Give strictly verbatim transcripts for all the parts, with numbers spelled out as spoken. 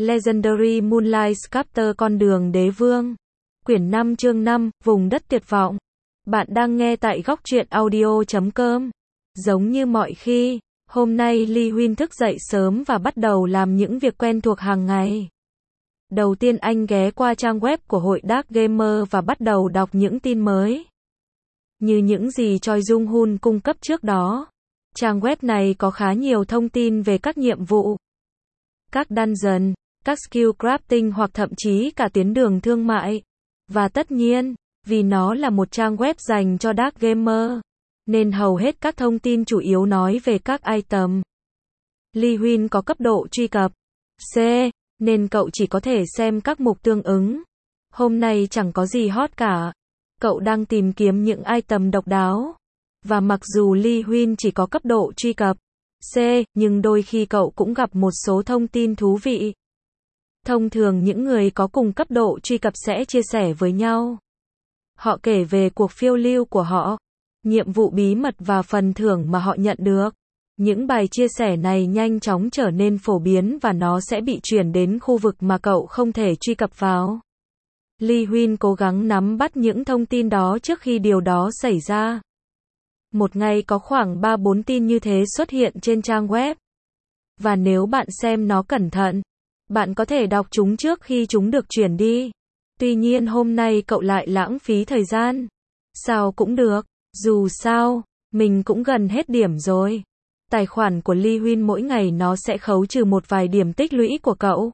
Legendary Moonlight Chapter Con đường đế vương. Quyển năm chương năm, Vùng đất tuyệt vọng. Bạn đang nghe tại góc truyện audio chấm com. Giống như mọi khi, hôm nay Lee Huynh thức dậy sớm và bắt đầu làm những việc quen thuộc hàng ngày. Đầu tiên anh ghé qua trang web của hội Dark Gamer và bắt đầu đọc những tin mới. Như những gì Choi Jung Hoon cung cấp trước đó, trang web này có khá nhiều thông tin về các nhiệm vụ, các dungeon, các skill crafting hoặc thậm chí cả tuyến đường thương mại. Và tất nhiên, vì nó là một trang web dành cho Dark Gamer, nên hầu hết các thông tin chủ yếu nói về các item. Lee Huynh có cấp độ truy cập C, nên cậu chỉ có thể xem các mục tương ứng. Hôm nay chẳng có gì hot cả. Cậu đang tìm kiếm những item độc đáo. Và mặc dù Lee Huynh chỉ có cấp độ truy cập C, nhưng đôi khi cậu cũng gặp một số thông tin thú vị. Thông thường những người có cùng cấp độ truy cập sẽ chia sẻ với nhau. Họ kể về cuộc phiêu lưu của họ, nhiệm vụ bí mật và phần thưởng mà họ nhận được. Những bài chia sẻ này nhanh chóng trở nên phổ biến và nó sẽ bị chuyển đến khu vực mà cậu không thể truy cập vào. Lee Huynh cố gắng nắm bắt những thông tin đó trước khi điều đó xảy ra. Một ngày có khoảng ba bốn tin như thế xuất hiện trên trang web. Và nếu bạn xem nó cẩn thận, bạn có thể đọc chúng trước khi chúng được chuyển đi. Tuy nhiên hôm nay cậu lại lãng phí thời gian. Sao cũng được, dù sao, mình cũng gần hết điểm rồi. Tài khoản của Lee Huynh mỗi ngày nó sẽ khấu trừ một vài điểm tích lũy của cậu.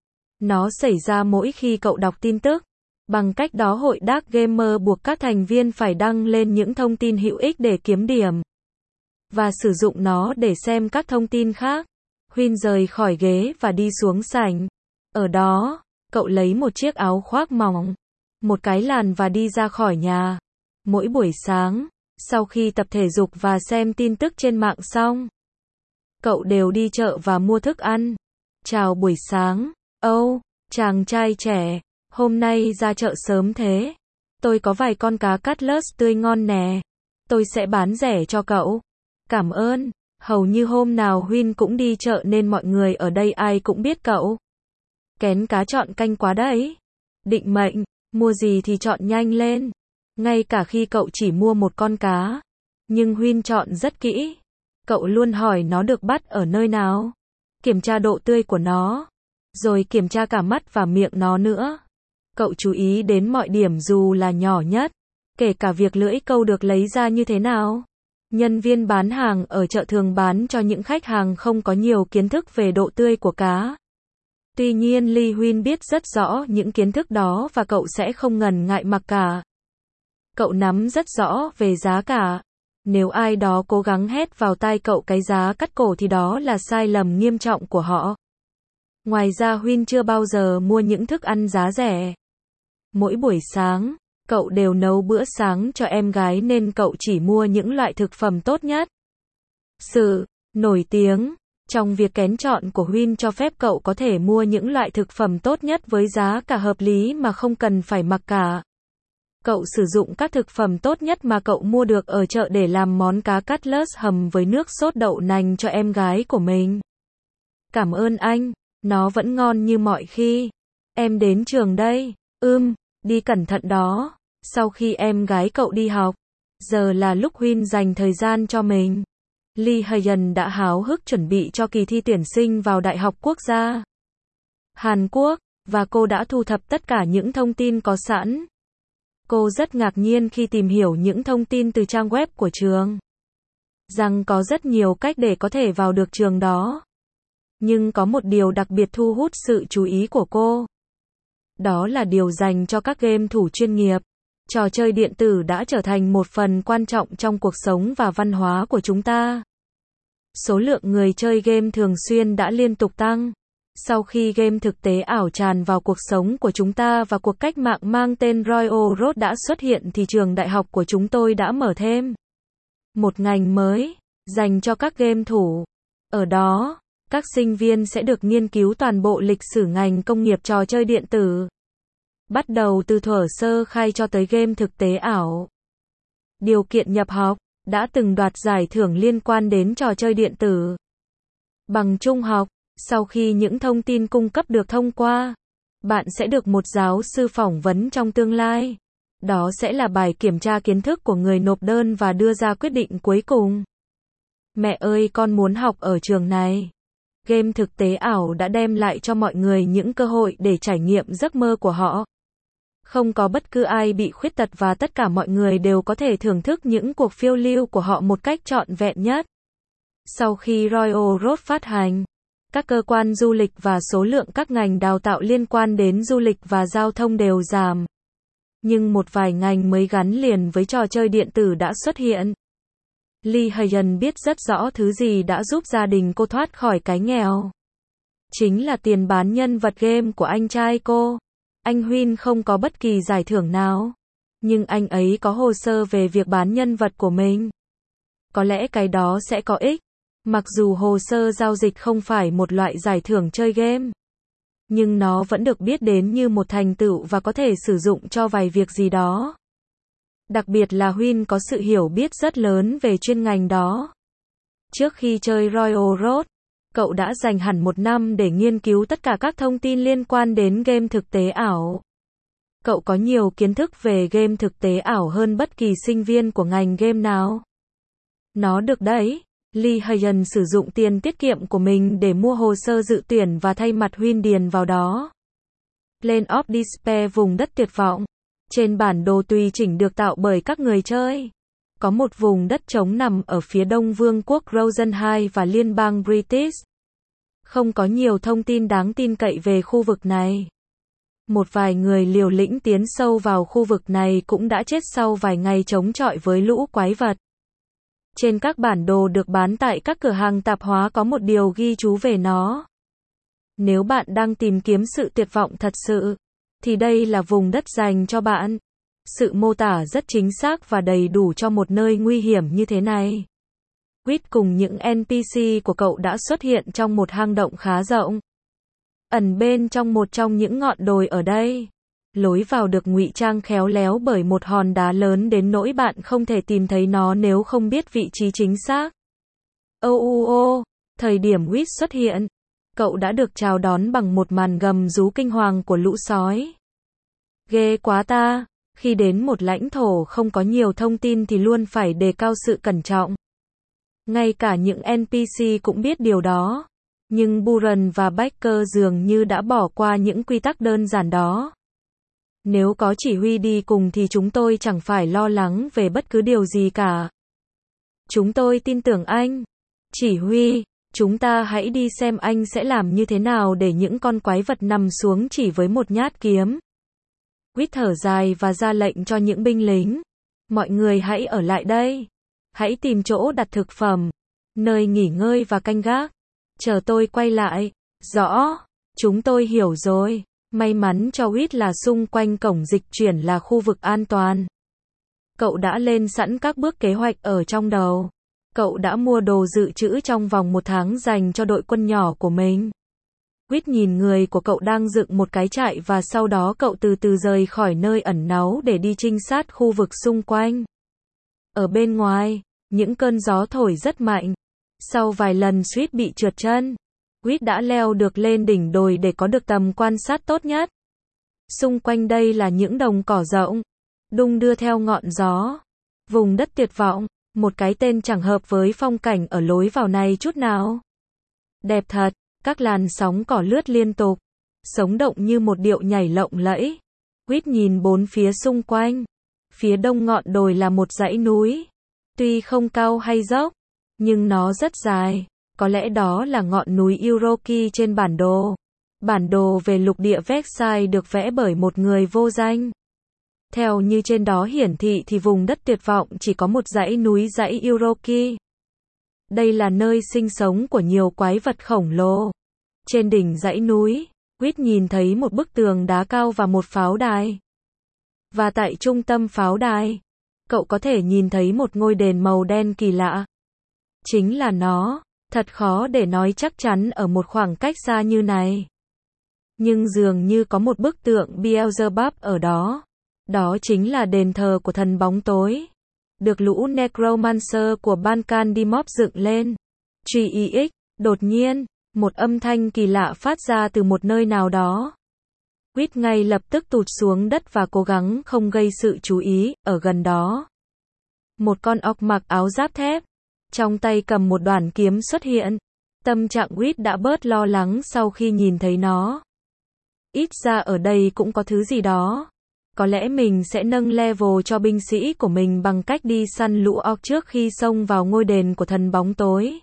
Nó xảy ra mỗi khi cậu đọc tin tức. Bằng cách đó hội Dark Gamer buộc các thành viên phải đăng lên những thông tin hữu ích để kiếm điểm. Và sử dụng nó để xem các thông tin khác. Huynh rời khỏi ghế và đi xuống sảnh. Ở đó, cậu lấy một chiếc áo khoác mỏng, một cái làn và đi ra khỏi nhà. Mỗi buổi sáng, sau khi tập thể dục và xem tin tức trên mạng xong, cậu đều đi chợ và mua thức ăn. Chào buổi sáng. Âu, oh, chàng trai trẻ, hôm nay ra chợ sớm thế. Tôi có vài con cá cutlass tươi ngon nè. Tôi sẽ bán rẻ cho cậu. Cảm ơn. Hầu như hôm nào Huynh cũng đi chợ nên mọi người ở đây ai cũng biết cậu. Kén cá chọn canh quá đấy. Định mệnh, mua gì thì chọn nhanh lên. Ngay cả khi cậu chỉ mua một con cá. Nhưng Huynh chọn rất kỹ. Cậu luôn hỏi nó được bắt ở nơi nào. Kiểm tra độ tươi của nó. Rồi kiểm tra cả mắt và miệng nó nữa. Cậu chú ý đến mọi điểm dù là nhỏ nhất. Kể cả việc lưỡi câu được lấy ra như thế nào. Nhân viên bán hàng ở chợ thường bán cho những khách hàng không có nhiều kiến thức về độ tươi của cá. Tuy nhiên Lee Huynh biết rất rõ những kiến thức đó và cậu sẽ không ngần ngại mặc cả. Cậu nắm rất rõ về giá cả. Nếu ai đó cố gắng hét vào tai cậu cái giá cắt cổ thì đó là sai lầm nghiêm trọng của họ. Ngoài ra Huynh chưa bao giờ mua những thức ăn giá rẻ. Mỗi buổi sáng, cậu đều nấu bữa sáng cho em gái nên cậu chỉ mua những loại thực phẩm tốt nhất. Sự nổi tiếng trong việc kén chọn của Huynh cho phép cậu có thể mua những loại thực phẩm tốt nhất với giá cả hợp lý mà không cần phải mặc cả. Cậu sử dụng các thực phẩm tốt nhất mà cậu mua được ở chợ để làm món cá cutlass hầm với nước sốt đậu nành cho em gái của mình. Cảm ơn anh, nó vẫn ngon như mọi khi. Em đến trường đây. Ừm, đi cẩn thận đó. Sau khi em gái cậu đi học, giờ là lúc Huynh dành thời gian cho mình. Lee Hyun đã háo hức chuẩn bị cho kỳ thi tuyển sinh vào Đại học Quốc gia Hàn Quốc, và cô đã thu thập tất cả những thông tin có sẵn. Cô rất ngạc nhiên khi tìm hiểu những thông tin từ trang web của trường. Rằng có rất nhiều cách để có thể vào được trường đó. Nhưng có một điều đặc biệt thu hút sự chú ý của cô. Đó là điều dành cho các game thủ chuyên nghiệp. Trò chơi điện tử đã trở thành một phần quan trọng trong cuộc sống và văn hóa của chúng ta. Số lượng người chơi game thường xuyên đã liên tục tăng. Sau khi game thực tế ảo tràn vào cuộc sống của chúng ta và cuộc cách mạng mang tên Royal Road đã xuất hiện thì trường đại học của chúng tôi đã mở thêm một ngành mới dành cho các game thủ. Ở đó, các sinh viên sẽ được nghiên cứu toàn bộ lịch sử ngành công nghiệp trò chơi điện tử. Bắt đầu từ thuở sơ khai cho tới game thực tế ảo. Điều kiện nhập học, đã từng đoạt giải thưởng liên quan đến trò chơi điện tử. Bằng trung học, Sau khi những thông tin cung cấp được thông qua, bạn sẽ được một giáo sư phỏng vấn trong tương lai. Đó sẽ là bài kiểm tra kiến thức của người nộp đơn và đưa ra quyết định cuối cùng. Mẹ ơi, con muốn học ở trường này. Game thực tế ảo đã đem lại cho mọi người những cơ hội để trải nghiệm giấc mơ của họ. Không có bất cứ ai bị khuyết tật và tất cả mọi người đều có thể thưởng thức những cuộc phiêu lưu của họ một cách trọn vẹn nhất. Sau khi Royal Road phát hành, các cơ quan du lịch và số lượng các ngành đào tạo liên quan đến du lịch và giao thông đều giảm. Nhưng một vài ngành mới gắn liền với trò chơi điện tử đã xuất hiện. Lee Hayen biết rất rõ thứ gì đã giúp gia đình cô thoát khỏi cái nghèo. Chính là tiền bán nhân vật game của anh trai cô. Anh Huynh không có bất kỳ giải thưởng nào. Nhưng anh ấy có hồ sơ về việc bán nhân vật của mình. Có lẽ cái đó sẽ có ích. Mặc dù hồ sơ giao dịch không phải một loại giải thưởng chơi game. Nhưng nó vẫn được biết đến như một thành tựu và có thể sử dụng cho vài việc gì đó. Đặc biệt là Huynh có sự hiểu biết rất lớn về chuyên ngành đó. Trước khi chơi Royal Road, cậu đã dành hẳn một năm để nghiên cứu tất cả các thông tin liên quan đến game thực tế ảo. Cậu có nhiều kiến thức về game thực tế ảo hơn bất kỳ sinh viên của ngành game nào. Nó được đấy. Lee Hayen sử dụng tiền tiết kiệm của mình để mua hồ sơ dự tuyển và thay mặt Huynh điền vào đó. Plane of Despair, vùng đất tuyệt vọng. Trên bản đồ tùy chỉnh được tạo bởi các người chơi. Có một vùng đất trống nằm ở phía đông vương quốc Rosenheim và liên bang British. Không có nhiều thông tin đáng tin cậy về khu vực này. Một vài người liều lĩnh tiến sâu vào khu vực này cũng đã chết sau vài ngày chống chọi với lũ quái vật. Trên các bản đồ được bán tại các cửa hàng tạp hóa có một điều ghi chú về nó. Nếu bạn đang tìm kiếm sự tuyệt vọng thật sự, thì đây là vùng đất dành cho bạn. Sự mô tả rất chính xác và đầy đủ cho một nơi nguy hiểm như thế này. Quýt cùng những en pê xê của cậu đã xuất hiện trong một hang động khá rộng. Ẩn bên trong một trong những ngọn đồi ở đây. Lối vào được ngụy trang khéo léo bởi một hòn đá lớn đến nỗi bạn không thể tìm thấy nó nếu không biết vị trí chính xác. Ô ô ô, thời điểm Quýt xuất hiện, cậu đã được chào đón bằng một màn gầm rú kinh hoàng của lũ sói. Ghê quá ta, khi đến một lãnh thổ không có nhiều thông tin thì luôn phải đề cao sự cẩn trọng. Ngay cả những en pê xê cũng biết điều đó. Nhưng Buren và Baker dường như đã bỏ qua những quy tắc đơn giản đó. Nếu có chỉ huy đi cùng thì chúng tôi chẳng phải lo lắng về bất cứ điều gì cả. Chúng tôi tin tưởng anh. Chỉ huy, chúng ta hãy đi xem anh sẽ làm như thế nào để những con quái vật nằm xuống chỉ với một nhát kiếm. Quýt thở dài và ra lệnh cho những binh lính. Mọi người hãy ở lại đây. Hãy tìm chỗ đặt thực phẩm, nơi nghỉ ngơi và canh gác. Chờ tôi quay lại. Rõ, chúng tôi hiểu rồi. May mắn cho Quýt là xung quanh cổng dịch chuyển là khu vực an toàn. Cậu đã lên sẵn các bước kế hoạch ở trong đầu. Cậu đã mua đồ dự trữ trong vòng một tháng dành cho đội quân nhỏ của mình. Quýt nhìn người của cậu đang dựng một cái trại và sau đó cậu từ từ rời khỏi nơi ẩn náu để đi trinh sát khu vực xung quanh. Ở bên ngoài, những cơn gió thổi rất mạnh. Sau vài lần suýt bị trượt chân, Quýt đã leo được lên đỉnh đồi để có được tầm quan sát tốt nhất. Xung quanh đây là những đồng cỏ rộng, đung đưa theo ngọn gió. Vùng đất tuyệt vọng, một cái tên chẳng hợp với phong cảnh ở lối vào này chút nào. Đẹp thật, các làn sóng cỏ lướt liên tục, sống động như một điệu nhảy lộng lẫy. Quýt nhìn bốn phía xung quanh. Phía đông ngọn đồi là một dãy núi. Tuy không cao hay dốc, nhưng nó rất dài. Có lẽ đó là ngọn núi Uroki trên bản đồ. Bản đồ về lục địa Versailles được vẽ bởi một người vô danh. Theo như trên đó hiển thị thì vùng đất tuyệt vọng chỉ có một dãy núi dãy Uroki. Đây là nơi sinh sống của nhiều quái vật khổng lồ. Trên đỉnh dãy núi, Quýt nhìn thấy một bức tường đá cao và một pháo đài. Và tại trung tâm pháo đài, cậu có thể nhìn thấy một ngôi đền màu đen kỳ lạ. Chính là nó. Thật khó để nói chắc chắn ở một khoảng cách xa như này. Nhưng dường như có một bức tượng Beelzebub ở đó. Đó chính là đền thờ của thần bóng tối. Được lũ Necromancer của Balkan Dimop dựng lên. giê e ích, đột nhiên, Một âm thanh kỳ lạ phát ra từ một nơi nào đó. Quýt ngay lập tức tụt xuống đất và cố gắng không gây sự chú ý, ở gần đó. Một con ọc mặc áo giáp thép, trong tay cầm một đoạn kiếm xuất hiện. Tâm trạng Quýt đã bớt lo lắng sau khi nhìn thấy nó. Ít ra ở đây cũng có thứ gì đó. Có lẽ mình sẽ nâng level cho binh sĩ của mình bằng cách đi săn lũ ọc trước khi xông vào ngôi đền của thần bóng tối.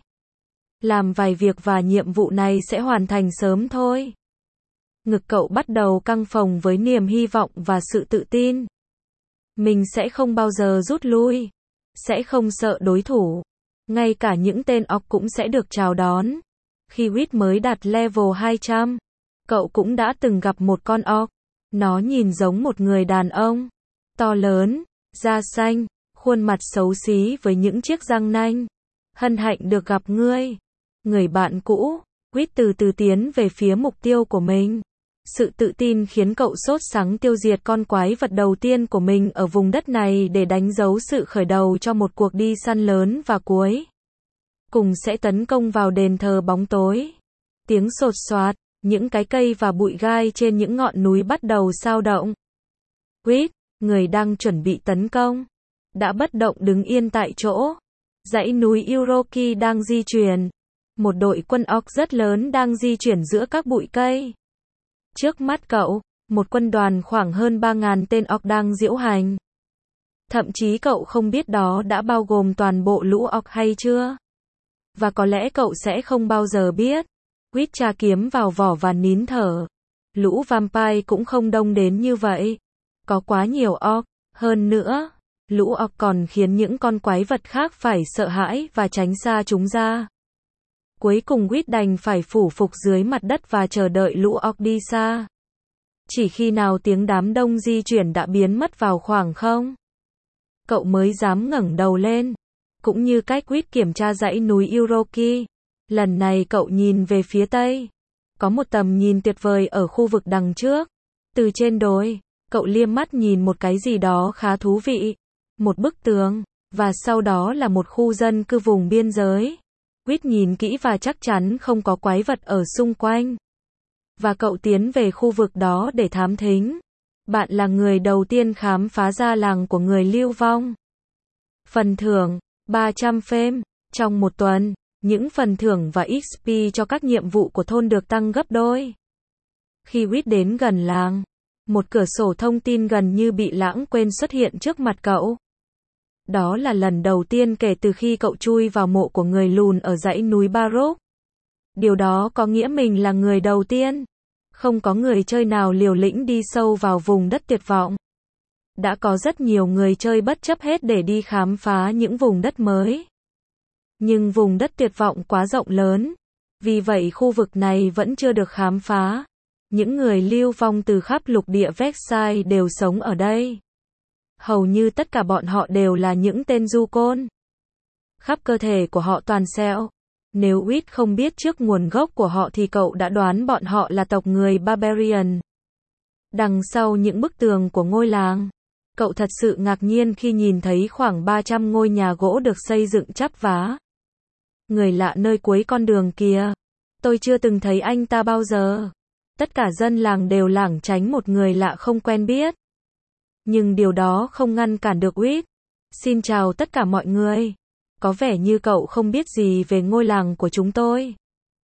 Làm vài việc và nhiệm vụ này sẽ hoàn thành sớm thôi. Ngực cậu bắt đầu căng phồng với niềm hy vọng và sự tự tin. Mình sẽ không bao giờ rút lui. Sẽ không sợ đối thủ. Ngay cả những tên ọc cũng sẽ được chào đón. Khi Quýt mới đạt level hai trăm, cậu cũng đã từng gặp một con ọc. Nó nhìn giống một người đàn ông. To lớn, da xanh, khuôn mặt xấu xí với những chiếc răng nanh. Hân hạnh được gặp ngươi. Người bạn cũ. Quýt từ từ tiến về phía mục tiêu của mình. Sự tự tin khiến cậu sốt sắng tiêu diệt con quái vật đầu tiên của mình ở vùng đất này để đánh dấu sự khởi đầu cho một cuộc đi săn lớn và cuối cùng sẽ tấn công vào đền thờ bóng tối. Tiếng sột soạt, những cái cây và bụi gai trên những ngọn núi bắt đầu xao động. Quýt, người đang chuẩn bị tấn công, đã bất động đứng yên tại chỗ. Dãy núi Uroki đang di chuyển. Một đội quân ọc rất lớn đang di chuyển giữa các bụi cây. Trước mắt cậu, một quân đoàn khoảng hơn ba nghìn tên ọc đang diễu hành. Thậm chí cậu không biết đó đã bao gồm toàn bộ lũ ọc hay chưa. Và có lẽ cậu sẽ không bao giờ biết. Quýt tra kiếm vào vỏ và nín thở. Lũ vampire cũng không đông đến như vậy. Có quá nhiều ọc. Hơn nữa, lũ ọc còn khiến những con quái vật khác phải sợ hãi và tránh xa chúng ra. Cuối cùng Quýt đành phải phủ phục dưới mặt đất và chờ đợi lũ ọc đi xa. Chỉ khi nào tiếng đám đông di chuyển đã biến mất vào khoảng không, cậu mới dám ngẩng đầu lên. Cũng như cách Quýt kiểm tra dãy núi Uroki, lần này cậu nhìn về phía tây. Có một tầm nhìn tuyệt vời ở khu vực đằng trước. Từ trên đồi, cậu liếc mắt nhìn một cái gì đó khá thú vị. Một bức tường, và sau đó là một khu dân cư vùng biên giới. Quýt nhìn kỹ và chắc chắn không có quái vật ở xung quanh. Và cậu tiến về khu vực đó để thám thính. Bạn là người đầu tiên khám phá ra làng của người lưu vong. Phần thưởng, ba trăm phêm. Trong một tuần, những phần thưởng và ích pê cho các nhiệm vụ của thôn được tăng gấp đôi. Khi Quýt đến gần làng, một cửa sổ thông tin gần như bị lãng quên xuất hiện trước mặt cậu. Đó là lần đầu tiên kể từ khi cậu chui vào mộ của người lùn ở dãy núi Baroque. Điều đó có nghĩa mình là người đầu tiên. Không có người chơi nào liều lĩnh đi sâu vào vùng đất tuyệt vọng. Đã có rất nhiều người chơi bất chấp hết để đi khám phá những vùng đất mới. Nhưng vùng đất tuyệt vọng quá rộng lớn. Vì vậy khu vực này vẫn chưa được khám phá. Những người lưu vong từ khắp lục địa Versailles đều sống ở đây. Hầu như tất cả bọn họ đều là những tên du côn. Khắp cơ thể của họ toàn sẹo. Nếu Quýt không biết trước nguồn gốc của họ thì cậu đã đoán bọn họ là tộc người Barbarian. Đằng sau những bức tường của ngôi làng, cậu thật sự ngạc nhiên khi nhìn thấy khoảng ba trăm ngôi nhà gỗ được xây dựng chắp vá. Người lạ nơi cuối con đường kia. Tôi chưa từng thấy anh ta bao giờ. Tất cả dân làng đều lảng tránh một người lạ không quen biết. Nhưng điều đó không ngăn cản được Quýt. Xin chào tất cả mọi người. Có vẻ như cậu không biết gì về ngôi làng của chúng tôi.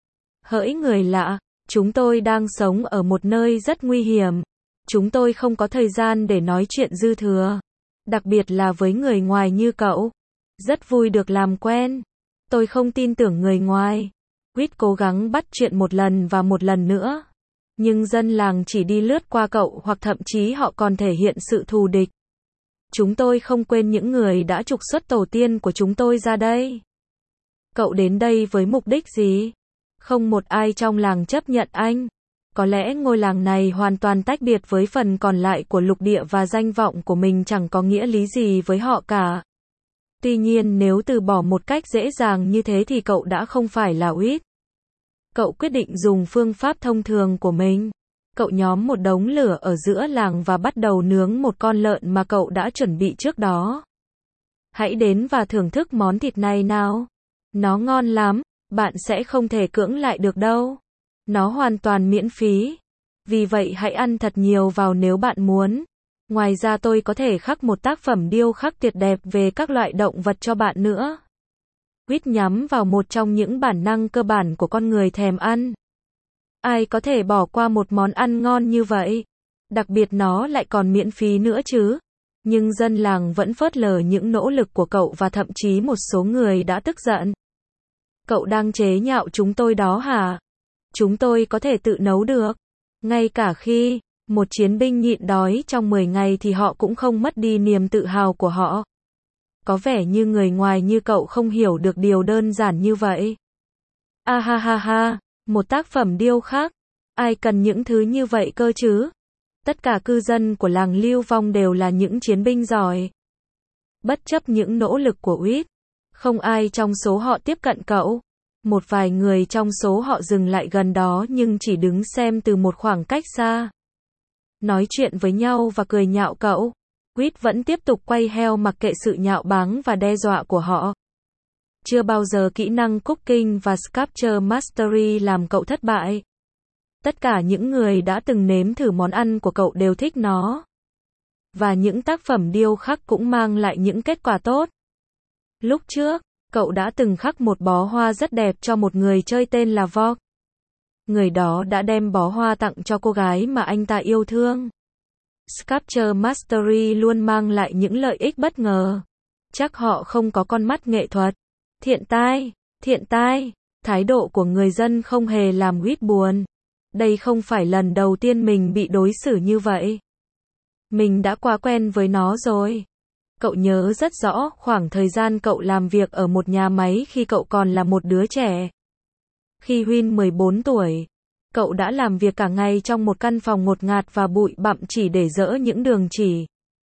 Hỡi người lạ, chúng tôi đang sống ở một nơi rất nguy hiểm. Chúng tôi không có thời gian để nói chuyện dư thừa. Đặc biệt là với người ngoài như cậu. Rất vui được làm quen. Tôi không tin tưởng người ngoài. Quýt cố gắng bắt chuyện một lần và một lần nữa. Nhưng dân làng chỉ đi lướt qua cậu hoặc thậm chí họ còn thể hiện sự thù địch. Chúng tôi không quên những người đã trục xuất tổ tiên của chúng tôi ra đây. Cậu đến đây với mục đích gì? Không một ai trong làng chấp nhận anh. Có lẽ ngôi làng này hoàn toàn tách biệt với phần còn lại của lục địa và danh vọng của mình chẳng có nghĩa lý gì với họ cả. Tuy nhiên nếu từ bỏ một cách dễ dàng như thế thì cậu đã không phải là Quýt. Cậu quyết định dùng phương pháp thông thường của mình. Cậu nhóm một đống lửa ở giữa làng và bắt đầu nướng một con lợn mà cậu đã chuẩn bị trước đó. Hãy đến và thưởng thức món thịt này nào. Nó ngon lắm. Bạn sẽ không thể cưỡng lại được đâu. Nó hoàn toàn miễn phí. Vì vậy hãy ăn thật nhiều vào nếu bạn muốn. Ngoài ra tôi có thể khắc một tác phẩm điêu khắc tuyệt đẹp về các loại động vật cho bạn nữa. Quýt nhắm vào một trong những bản năng cơ bản của con người thèm ăn. Ai có thể bỏ qua một món ăn ngon như vậy? Đặc biệt nó lại còn miễn phí nữa chứ. Nhưng dân làng vẫn phớt lờ những nỗ lực của cậu và thậm chí một số người đã tức giận. Cậu đang chế nhạo chúng tôi đó hả? Chúng tôi có thể tự nấu được. Ngay cả khi một chiến binh nhịn đói trong mười ngày thì họ cũng không mất đi niềm tự hào của họ. Có vẻ như người ngoài như cậu không hiểu được điều đơn giản như vậy. A ha ha ha, một tác phẩm điêu khắc. Ai cần những thứ như vậy cơ chứ? Tất cả cư dân của làng Lưu Vong đều là những chiến binh giỏi. Bất chấp những nỗ lực của Quýt, không ai trong số họ tiếp cận cậu. Một vài người trong số họ dừng lại gần đó nhưng chỉ đứng xem từ một khoảng cách xa. Nói chuyện với nhau và cười nhạo cậu. Quýt vẫn tiếp tục quay heo mặc kệ sự nhạo báng và đe dọa của họ. Chưa bao giờ kỹ năng Cooking và Sculpture Mastery làm cậu thất bại. Tất cả những người đã từng nếm thử món ăn của cậu đều thích nó. Và những tác phẩm điêu khắc cũng mang lại những kết quả tốt. Lúc trước, cậu đã từng khắc một bó hoa rất đẹp cho một người chơi tên là Vog. Người đó đã đem bó hoa tặng cho cô gái mà anh ta yêu thương. Sculpture Mastery luôn mang lại những lợi ích bất ngờ. Chắc họ không có con mắt nghệ thuật. Thiện tai, thiện tai, thái độ của người dân không hề làm Quýt buồn. Đây không phải lần đầu tiên mình bị đối xử như vậy. Mình đã quá quen với nó rồi. Cậu nhớ rất rõ khoảng thời gian cậu làm việc ở một nhà máy khi cậu còn là một đứa trẻ. Khi Huyên mười bốn tuổi, cậu đã làm việc cả ngày trong một căn phòng ngột ngạt và bụi bặm chỉ để dỡ những đường chỉ.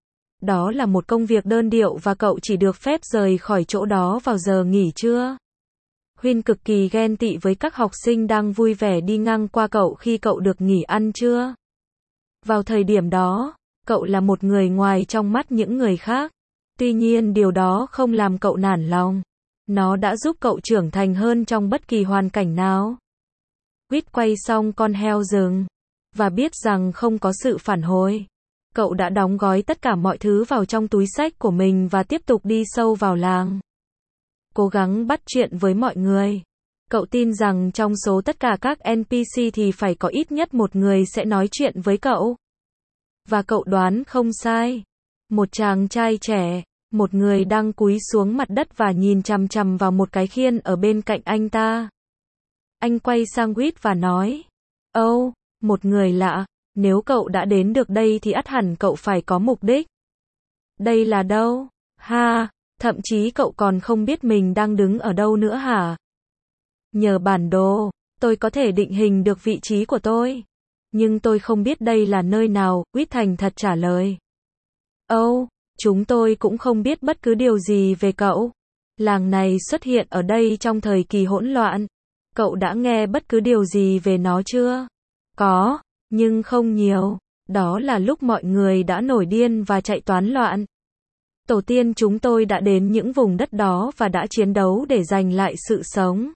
Đó là một công việc đơn điệu và cậu chỉ được phép rời khỏi chỗ đó vào giờ nghỉ trưa. Huyên cực kỳ ghen tị với các học sinh đang vui vẻ đi ngang qua cậu khi cậu được nghỉ ăn trưa. Vào thời điểm đó, cậu là một người ngoài trong mắt những người khác. Tuy nhiên điều đó không làm cậu nản lòng. Nó đã giúp cậu trưởng thành hơn trong bất kỳ hoàn cảnh nào. Quýt quay xong con heo rừng. Và biết rằng không có sự phản hồi. Cậu đã đóng gói tất cả mọi thứ vào trong túi xách của mình và tiếp tục đi sâu vào làng. Cố gắng bắt chuyện với mọi người. Cậu tin rằng trong số tất cả các en pê xê thì phải có ít nhất một người sẽ nói chuyện với cậu. Và cậu đoán không sai. Một chàng trai trẻ, một người đang cúi xuống mặt đất và nhìn chằm chằm vào một cái khiên ở bên cạnh anh ta. Anh quay sang Quýt và nói, Âu, oh, một người lạ, nếu cậu đã đến được đây thì ắt hẳn cậu phải có mục đích. Đây là đâu? Ha, thậm chí cậu còn không biết mình đang đứng ở đâu nữa hả? Nhờ bản đồ, tôi có thể định hình được vị trí của tôi. Nhưng tôi không biết đây là nơi nào, Quýt thành thật trả lời. Âu, oh, chúng tôi cũng không biết bất cứ điều gì về cậu. Làng này xuất hiện ở đây trong thời kỳ hỗn loạn. Cậu đã nghe bất cứ điều gì về nó chưa? Có, nhưng không nhiều. Đó là lúc mọi người đã nổi điên và chạy toán loạn. Tổ tiên chúng tôi đã đến những vùng đất đó và đã chiến đấu để giành lại sự sống.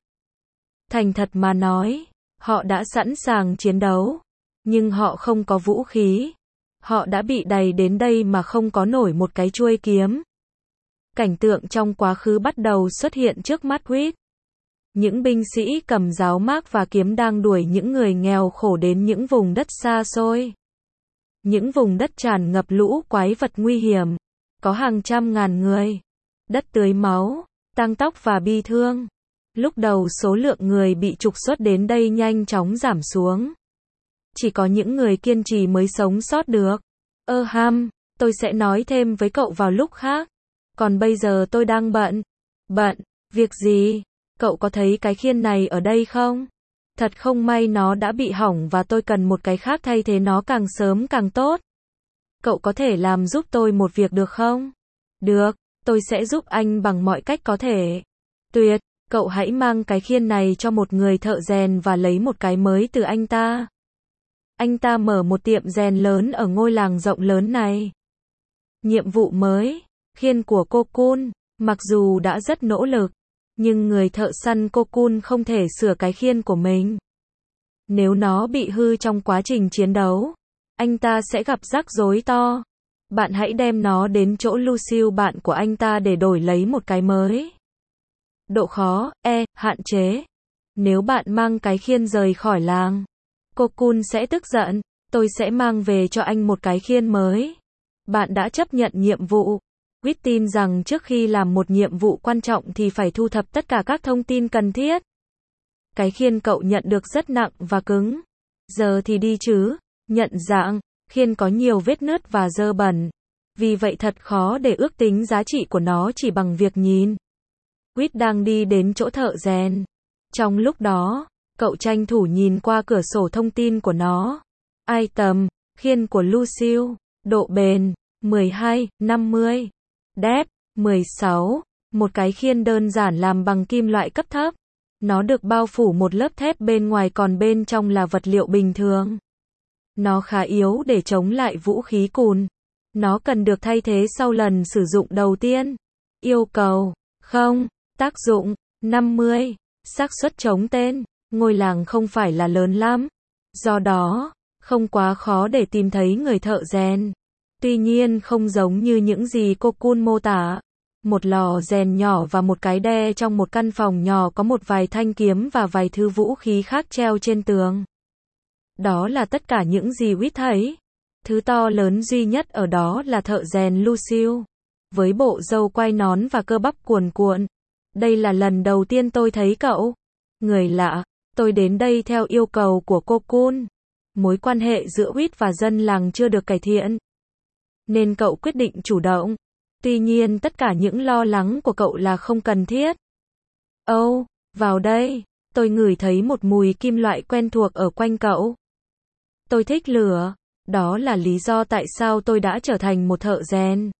Thành thật mà nói, họ đã sẵn sàng chiến đấu. Nhưng họ không có vũ khí. Họ đã bị đày đến đây mà không có nổi một cái chuôi kiếm. Cảnh tượng trong quá khứ bắt đầu xuất hiện trước mắt Quýt. Những binh sĩ cầm giáo mác và kiếm đang đuổi những người nghèo khổ đến những vùng đất xa xôi. Những vùng đất tràn ngập lũ quái vật nguy hiểm. Có hàng trăm ngàn người. Đất tưới máu, tang tóc và bi thương. Lúc đầu số lượng người bị trục xuất đến đây nhanh chóng giảm xuống. Chỉ có những người kiên trì mới sống sót được. Ơ ham, tôi sẽ nói thêm với cậu vào lúc khác. Còn bây giờ tôi đang bận. Bận, việc gì? Cậu có thấy cái khiên này ở đây không? Thật không may nó đã bị hỏng và tôi cần một cái khác thay thế nó càng sớm càng tốt. Cậu có thể làm giúp tôi một việc được không? Được, tôi sẽ giúp anh bằng mọi cách có thể. Tuyệt, cậu hãy mang cái khiên này cho một người thợ rèn và lấy một cái mới từ anh ta. Anh ta mở một tiệm rèn lớn ở ngôi làng rộng lớn này. Nhiệm vụ mới, khiên của cô Kun, mặc dù đã rất nỗ lực, Nhưng người thợ săn Cocoon không thể sửa cái khiên của mình. Nếu nó bị hư trong quá trình chiến đấu, anh ta sẽ gặp rắc rối to. Bạn hãy đem nó đến chỗ Lucille bạn của anh ta để đổi lấy một cái mới. Độ khó, E, hạn chế. Nếu bạn mang cái khiên rời khỏi làng, Cocoon sẽ tức giận. Tôi sẽ mang về cho anh một cái khiên mới. Bạn đã chấp nhận nhiệm vụ. Quýt tin rằng trước khi làm một nhiệm vụ quan trọng thì phải thu thập tất cả các thông tin cần thiết. Cái khiên cậu nhận được rất nặng và cứng. Giờ thì đi chứ. Nhận dạng, khiên có nhiều vết nứt và dơ bẩn. Vì vậy thật khó để ước tính giá trị của nó chỉ bằng việc nhìn. Quýt đang đi đến chỗ thợ rèn. Trong lúc đó, cậu tranh thủ nhìn qua cửa sổ thông tin của nó. Item, khiên của Lucille, độ bền, mười hai, năm mươi. Depth, mười sáu. Một cái khiên đơn giản làm bằng kim loại cấp thấp. Nó được bao phủ một lớp thép bên ngoài còn bên trong là vật liệu bình thường. Nó khá yếu để chống lại vũ khí cùn. Nó cần được thay thế sau lần sử dụng đầu tiên. Yêu cầu, không. Tác dụng, năm mươi. Xác suất chống tên. Ngôi làng không phải là lớn lắm. Do đó, không quá khó để tìm thấy người thợ rèn. Tuy nhiên không giống như những gì Cocoon mô tả. Một lò rèn nhỏ và một cái đe trong một căn phòng nhỏ có một vài thanh kiếm và vài thứ vũ khí khác treo trên tường. Đó là tất cả những gì Quýt thấy. Thứ to lớn duy nhất ở đó là thợ rèn Lucille. Với bộ râu quai nón và cơ bắp cuồn cuộn. Đây là lần đầu tiên tôi thấy cậu. Người lạ, tôi đến đây theo yêu cầu của Cocoon. Mối quan hệ giữa Quýt và dân làng chưa được cải thiện. Nên cậu quyết định chủ động. Tuy nhiên tất cả những lo lắng của cậu là không cần thiết. Âu, oh, vào đây. Tôi ngửi thấy một mùi kim loại quen thuộc ở quanh cậu. Tôi thích lửa. Đó là lý do tại sao tôi đã trở thành một thợ rèn.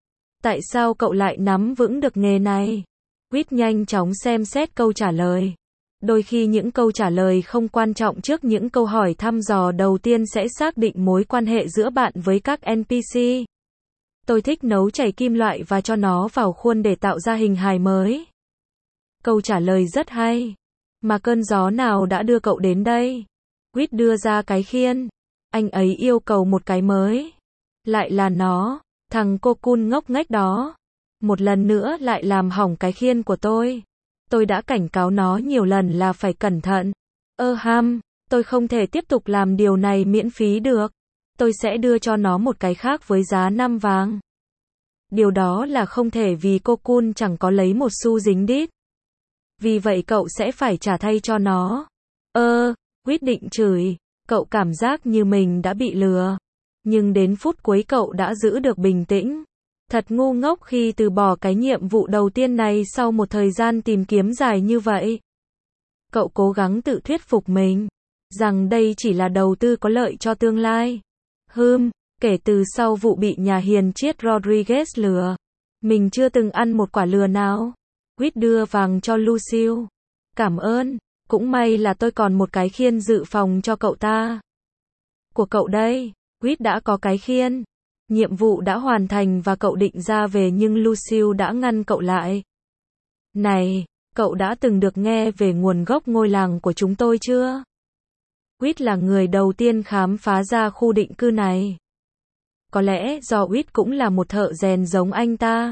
Tại sao cậu lại nắm vững được nghề này? Quýt nhanh chóng xem xét câu trả lời. Đôi khi những câu trả lời không quan trọng trước những câu hỏi thăm dò đầu tiên sẽ xác định mối quan hệ giữa bạn với các en pê xê. Tôi thích nấu chảy kim loại và cho nó vào khuôn để tạo ra hình hài mới. Câu trả lời rất hay. Mà cơn gió nào đã đưa cậu đến đây? Quýt đưa ra cái khiên. Anh ấy yêu cầu một cái mới. Lại là nó, thằng Cocoon ngốc nghếch đó. Một lần nữa lại làm hỏng cái khiên của tôi. Tôi đã cảnh cáo nó nhiều lần là phải cẩn thận. Ơ ham, tôi không thể tiếp tục làm điều này miễn phí được. Tôi sẽ đưa cho nó một cái khác với giá năm vàng. Điều đó là không thể vì Cocoon chẳng có lấy một xu dính đít. Vì vậy cậu sẽ phải trả thay cho nó. Ơ, quyết định chửi. Cậu cảm giác như mình đã bị lừa. Nhưng đến phút cuối cậu đã giữ được bình tĩnh. Thật ngu ngốc khi từ bỏ cái nhiệm vụ đầu tiên này sau một thời gian tìm kiếm dài như vậy. Cậu cố gắng tự thuyết phục mình rằng đây chỉ là đầu tư có lợi cho tương lai. Hừm, kể từ sau vụ bị nhà hiền triết Rodriguez lừa, mình chưa từng ăn một quả lừa nào. Quýt đưa vàng cho Lucille. Cảm ơn, cũng may là tôi còn một cái khiên dự phòng cho cậu ta. Của cậu đây, Quýt đã có cái khiên. Nhiệm vụ đã hoàn thành và cậu định ra về nhưng Lucille đã ngăn cậu lại. Này, cậu đã từng được nghe về nguồn gốc ngôi làng của chúng tôi chưa? Quýt là người đầu tiên khám phá ra khu định cư này. Có lẽ do Quýt cũng là một thợ rèn giống anh ta,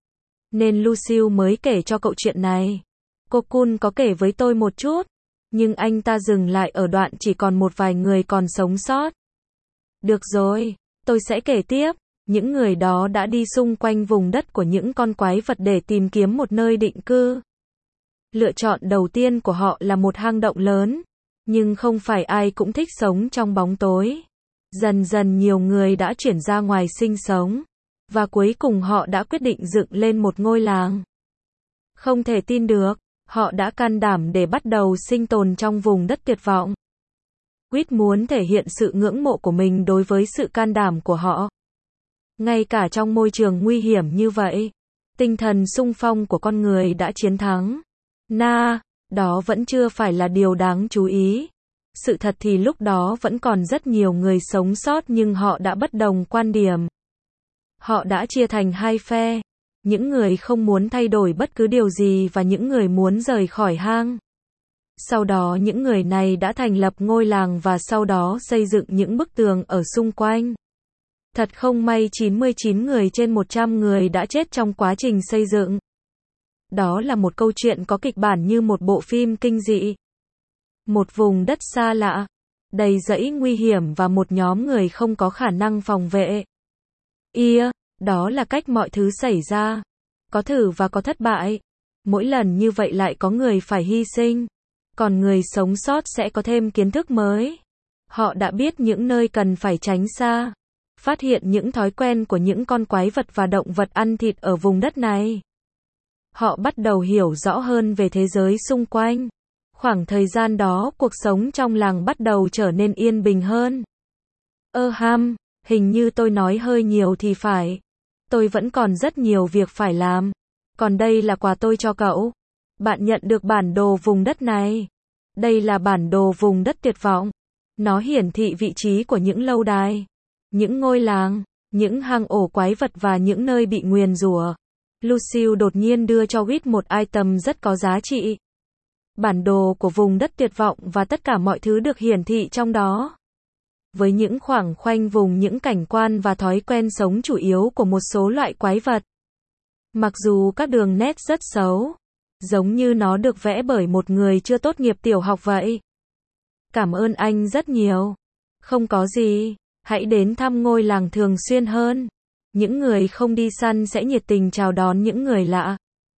nên Lucille mới kể cho cậu chuyện này. Cocoon có kể với tôi một chút, nhưng anh ta dừng lại ở đoạn chỉ còn một vài người còn sống sót. Được rồi, tôi sẽ kể tiếp. Những người đó đã đi xung quanh vùng đất của những con quái vật để tìm kiếm một nơi định cư. Lựa chọn đầu tiên của họ là một hang động lớn, nhưng không phải ai cũng thích sống trong bóng tối. Dần dần nhiều người đã chuyển ra ngoài sinh sống, và cuối cùng họ đã quyết định dựng lên một ngôi làng. Không thể tin được, họ đã can đảm để bắt đầu sinh tồn trong vùng đất tuyệt vọng. Quýt muốn thể hiện sự ngưỡng mộ của mình đối với sự can đảm của họ. Ngay cả trong môi trường nguy hiểm như vậy, tinh thần xung phong của con người đã chiến thắng. Na, đó vẫn chưa phải là điều đáng chú ý. Sự thật thì lúc đó vẫn còn rất nhiều người sống sót nhưng họ đã bất đồng quan điểm. Họ đã chia thành hai phe. những người không muốn thay đổi bất cứ điều gì và những người muốn rời khỏi hang. Sau đó những người này đã thành lập ngôi làng và sau đó xây dựng những bức tường ở xung quanh. Thật không may chín mươi chín người trên một trăm người đã chết trong quá trình xây dựng. Đó là một câu chuyện có kịch bản như một bộ phim kinh dị. Một vùng đất xa lạ, đầy rẫy nguy hiểm và một nhóm người không có khả năng phòng vệ. Ia, đó là cách mọi thứ xảy ra. Có thử và có thất bại. Mỗi lần như vậy lại có người phải hy sinh. Còn người sống sót sẽ có thêm kiến thức mới. Họ đã biết những nơi cần phải tránh xa. Phát hiện những thói quen của những con quái vật và động vật ăn thịt ở vùng đất này. Họ bắt đầu hiểu rõ hơn về thế giới xung quanh. Khoảng thời gian đó, cuộc sống trong làng bắt đầu trở nên yên bình hơn. Ơ ham, hình như tôi nói hơi nhiều thì phải. Tôi vẫn còn rất nhiều việc phải làm. Còn đây là quà tôi cho cậu. Bạn nhận được bản đồ vùng đất này. Đây là bản đồ vùng đất tuyệt vọng. Nó hiển thị vị trí của những lâu đài, những ngôi làng, những hang ổ quái vật và những nơi bị nguyền rủa. Lucille đột nhiên đưa cho Whit một item rất có giá trị. Bản đồ của vùng đất tuyệt vọng và tất cả mọi thứ được hiển thị trong đó. Với những khoảng khoanh vùng những cảnh quan và thói quen sống chủ yếu của một số loại quái vật. Mặc dù các đường nét rất xấu, giống như nó được vẽ bởi một người chưa tốt nghiệp tiểu học vậy. Cảm ơn anh rất nhiều. Không có gì, hãy đến thăm ngôi làng thường xuyên hơn. Những người không đi săn sẽ nhiệt tình chào đón những người lạ.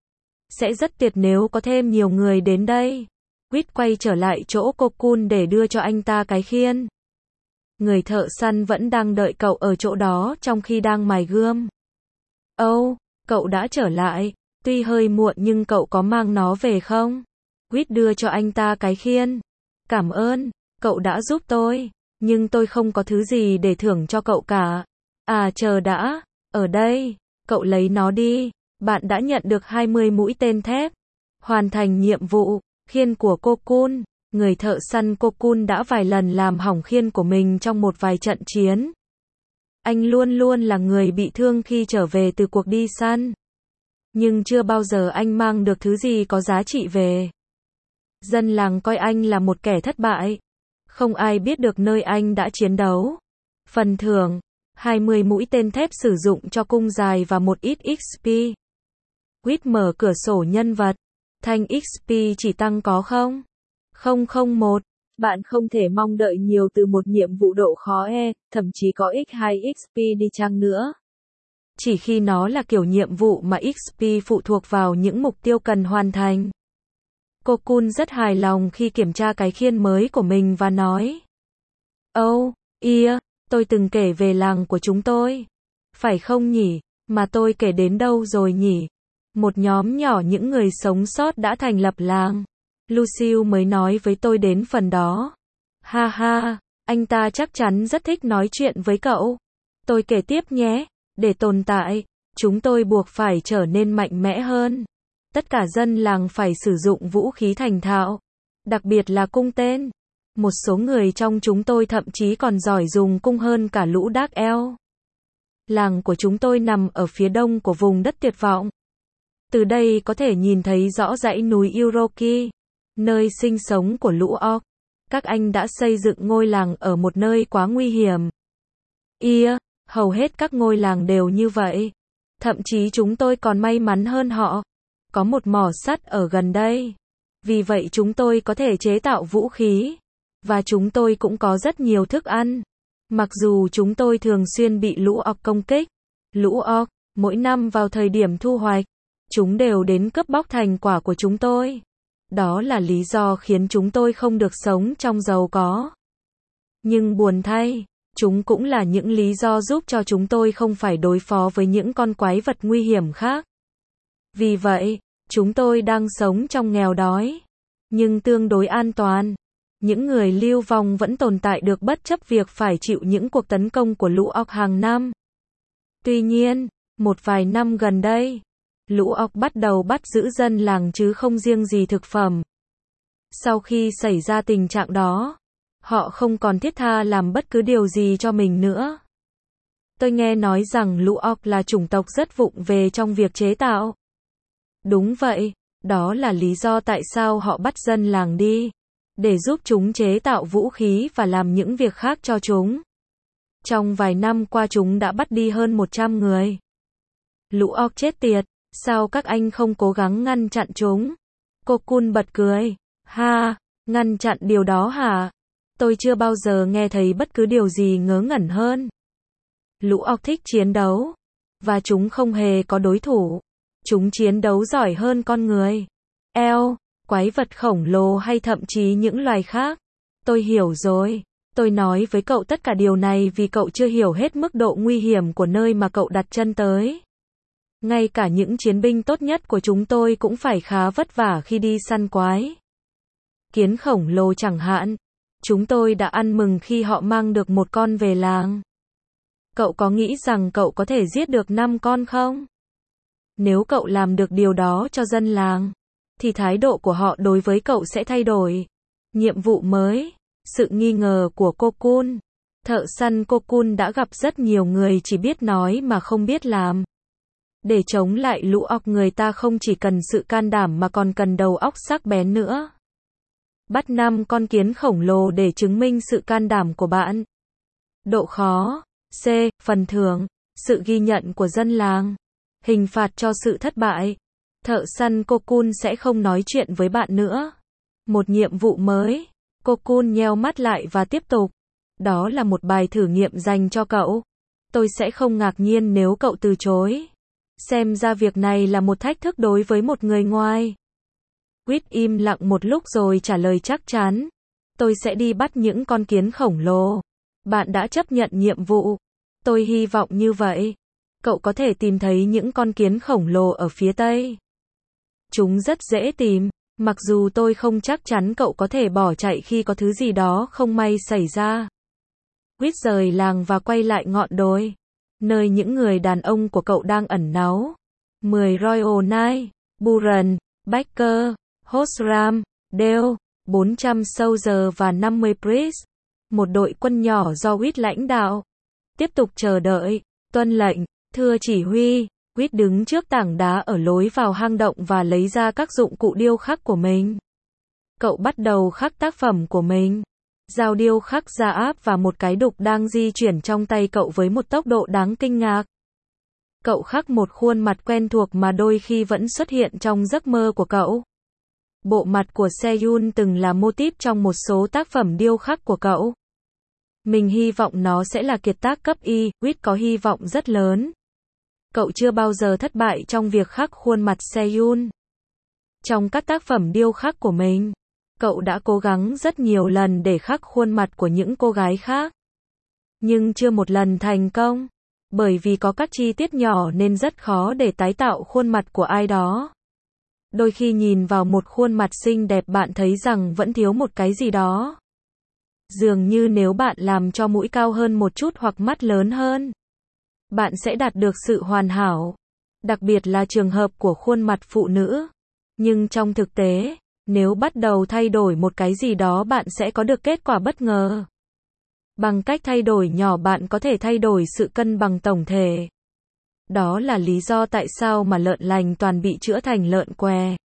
Sẽ rất tuyệt nếu có thêm nhiều người đến đây. Quýt quay trở lại chỗ Cocoon để đưa cho anh ta cái khiên. Người thợ săn vẫn đang đợi cậu ở chỗ đó trong khi đang mài gươm. Âu, oh, cậu đã trở lại. Tuy hơi muộn nhưng cậu có mang nó về không? Quýt đưa cho anh ta cái khiên. Cảm ơn, cậu đã giúp tôi. Nhưng tôi không có thứ gì để thưởng cho cậu cả. À chờ đã, ở đây, cậu lấy nó đi. Bạn đã nhận được hai mươi mũi tên thép. Hoàn thành nhiệm vụ, khiên của Cocoon. Người thợ săn Cocoon đã vài lần làm hỏng khiên của mình trong một vài trận chiến. Anh luôn luôn là người bị thương khi trở về từ cuộc đi săn. Nhưng chưa bao giờ anh mang được thứ gì có giá trị về. Dân làng coi anh là một kẻ thất bại. Không ai biết được nơi anh đã chiến đấu. Phần thưởng, hai mươi mũi tên thép sử dụng cho cung dài và một ít ích pê. Quýt mở cửa sổ nhân vật. Thanh ích pê chỉ tăng có không? không không một. Bạn không thể mong đợi nhiều từ một nhiệm vụ độ khó E, thậm chí có x hai ích pê đi chăng nữa. Chỉ khi nó là kiểu nhiệm vụ mà ích pê phụ thuộc vào những mục tiêu cần hoàn thành. Cocoon rất hài lòng khi kiểm tra cái khiên mới của mình và nói. Oh, ia, tôi từng kể về làng của chúng tôi. Phải không nhỉ? Mà tôi kể đến đâu rồi nhỉ? Một nhóm nhỏ những người sống sót đã thành lập làng. Lucille mới nói với tôi đến phần đó. Ha ha, anh ta chắc chắn rất thích nói chuyện với cậu. Tôi kể tiếp nhé. Để tồn tại, chúng tôi buộc phải trở nên mạnh mẽ hơn. Tất cả dân làng phải sử dụng vũ khí thành thạo. Đặc biệt là cung tên. Một số người trong chúng tôi thậm chí còn giỏi dùng cung hơn cả lũ Dark Elf. Làng của chúng tôi nằm ở phía đông của vùng đất tuyệt vọng. Từ đây có thể nhìn thấy rõ dãy núi Uroki, nơi sinh sống của lũ Orc. Các anh đã xây dựng ngôi làng ở một nơi quá nguy hiểm. Ia, hầu hết các ngôi làng đều như vậy. Thậm chí chúng tôi còn may mắn hơn họ. Có một mỏ sắt ở gần đây. Vì vậy chúng tôi có thể chế tạo vũ khí. Và chúng tôi cũng có rất nhiều thức ăn. Mặc dù chúng tôi thường xuyên bị lũ Orc công kích. Lũ Orc, mỗi năm vào thời điểm thu hoạch, chúng đều đến cướp bóc thành quả của chúng tôi. Đó là lý do khiến chúng tôi không được sống trong giàu có. Nhưng buồn thay, chúng cũng là những lý do giúp cho chúng tôi không phải đối phó với những con quái vật nguy hiểm khác. Vì vậy, chúng tôi đang sống trong nghèo đói, nhưng tương đối an toàn. Những người lưu vong vẫn tồn tại được bất chấp việc phải chịu những cuộc tấn công của lũ Orc hàng năm. Tuy nhiên, một vài năm gần đây, lũ Orc bắt đầu bắt giữ dân làng chứ không riêng gì thực phẩm. Sau khi xảy ra tình trạng đó, họ không còn thiết tha làm bất cứ điều gì cho mình nữa. Tôi nghe nói rằng lũ orc là chủng tộc rất vụng về trong việc chế tạo. Đúng vậy, đó là lý do tại sao họ bắt dân làng đi, để giúp chúng chế tạo vũ khí và làm những việc khác cho chúng. Trong vài năm qua chúng đã bắt đi hơn một trăm người. Lũ orc chết tiệt, sao các anh không cố gắng ngăn chặn chúng? Cocoon bật cười. Ha, ngăn chặn điều đó hả? Tôi chưa bao giờ nghe thấy bất cứ điều gì ngớ ngẩn hơn. Lũ orc thích chiến đấu, và chúng không hề có đối thủ. Chúng chiến đấu giỏi hơn con người, eo, quái vật khổng lồ hay thậm chí những loài khác. Tôi hiểu rồi. Tôi nói với cậu tất cả điều này vì cậu chưa hiểu hết mức độ nguy hiểm của nơi mà cậu đặt chân tới. Ngay cả những chiến binh tốt nhất của chúng tôi cũng phải khá vất vả khi đi săn quái kiến khổng lồ chẳng hạn. Chúng tôi đã ăn mừng khi họ mang được một con về làng. Cậu có nghĩ rằng cậu có thể giết được năm con không? Nếu cậu làm được điều đó cho dân làng, thì thái độ của họ đối với cậu sẽ thay đổi. Nhiệm vụ mới. Sự nghi ngờ của Cocoon. Thợ săn Cocoon đã gặp rất nhiều người chỉ biết nói mà không biết làm. Để chống lại lũ orc, người ta không chỉ cần sự can đảm mà còn cần đầu óc sắc bén nữa. Bắt năm con kiến khổng lồ để chứng minh sự can đảm của bạn. Độ khó. C. Phần thưởng. Sự ghi nhận của dân làng. Hình phạt cho sự thất bại. Thợ săn Cocoon sẽ không nói chuyện với bạn nữa. Một nhiệm vụ mới. Cocoon nheo mắt lại và tiếp tục. Đó là một bài thử nghiệm dành cho cậu. Tôi sẽ không ngạc nhiên nếu cậu từ chối. Xem ra việc này là một thách thức đối với một người ngoài. Quýt im lặng một lúc rồi trả lời chắc chắn. Tôi sẽ đi bắt những con kiến khổng lồ. Bạn đã chấp nhận nhiệm vụ. Tôi hy vọng như vậy. Cậu có thể tìm thấy những con kiến khổng lồ ở phía tây. Chúng rất dễ tìm. Mặc dù tôi không chắc chắn cậu có thể bỏ chạy khi có thứ gì đó không may xảy ra. Quýt rời làng và quay lại ngọn đồi, nơi những người đàn ông của cậu đang ẩn náu. mười Royal Knight, Buran, Baker, Hosram, Dale, bốn trăm Soldier và năm mươi Priest. Một đội quân nhỏ do Quýt lãnh đạo. Tiếp tục chờ đợi. Tuân lệnh. Thưa chỉ huy. Quýt đứng trước tảng đá ở lối vào hang động và lấy ra các dụng cụ điêu khắc của mình. Cậu bắt đầu khắc tác phẩm của mình. Dao điêu khắc da áp và một cái đục đang di chuyển trong tay cậu với một tốc độ đáng kinh ngạc. Cậu khắc một khuôn mặt quen thuộc mà đôi khi vẫn xuất hiện trong giấc mơ của cậu. Bộ mặt của Seyun từng là mô típ trong một số tác phẩm điêu khắc của cậu. Mình hy vọng nó sẽ là kiệt tác cấp Y, Quýt có hy vọng rất lớn. Cậu chưa bao giờ thất bại trong việc khắc khuôn mặt Seyun. Trong các tác phẩm điêu khắc của mình, cậu đã cố gắng rất nhiều lần để khắc khuôn mặt của những cô gái khác. Nhưng chưa một lần thành công. Bởi vì có các chi tiết nhỏ nên rất khó để tái tạo khuôn mặt của ai đó. Đôi khi nhìn vào một khuôn mặt xinh đẹp bạn thấy rằng vẫn thiếu một cái gì đó. Dường như nếu bạn làm cho mũi cao hơn một chút hoặc mắt lớn hơn, bạn sẽ đạt được sự hoàn hảo. Đặc biệt là trường hợp của khuôn mặt phụ nữ. Nhưng trong thực tế, nếu bắt đầu thay đổi một cái gì đó bạn sẽ có được kết quả bất ngờ. Bằng cách thay đổi nhỏ bạn có thể thay đổi sự cân bằng tổng thể. Đó là lý do tại sao mà lợn lành toàn bị chữa thành lợn què.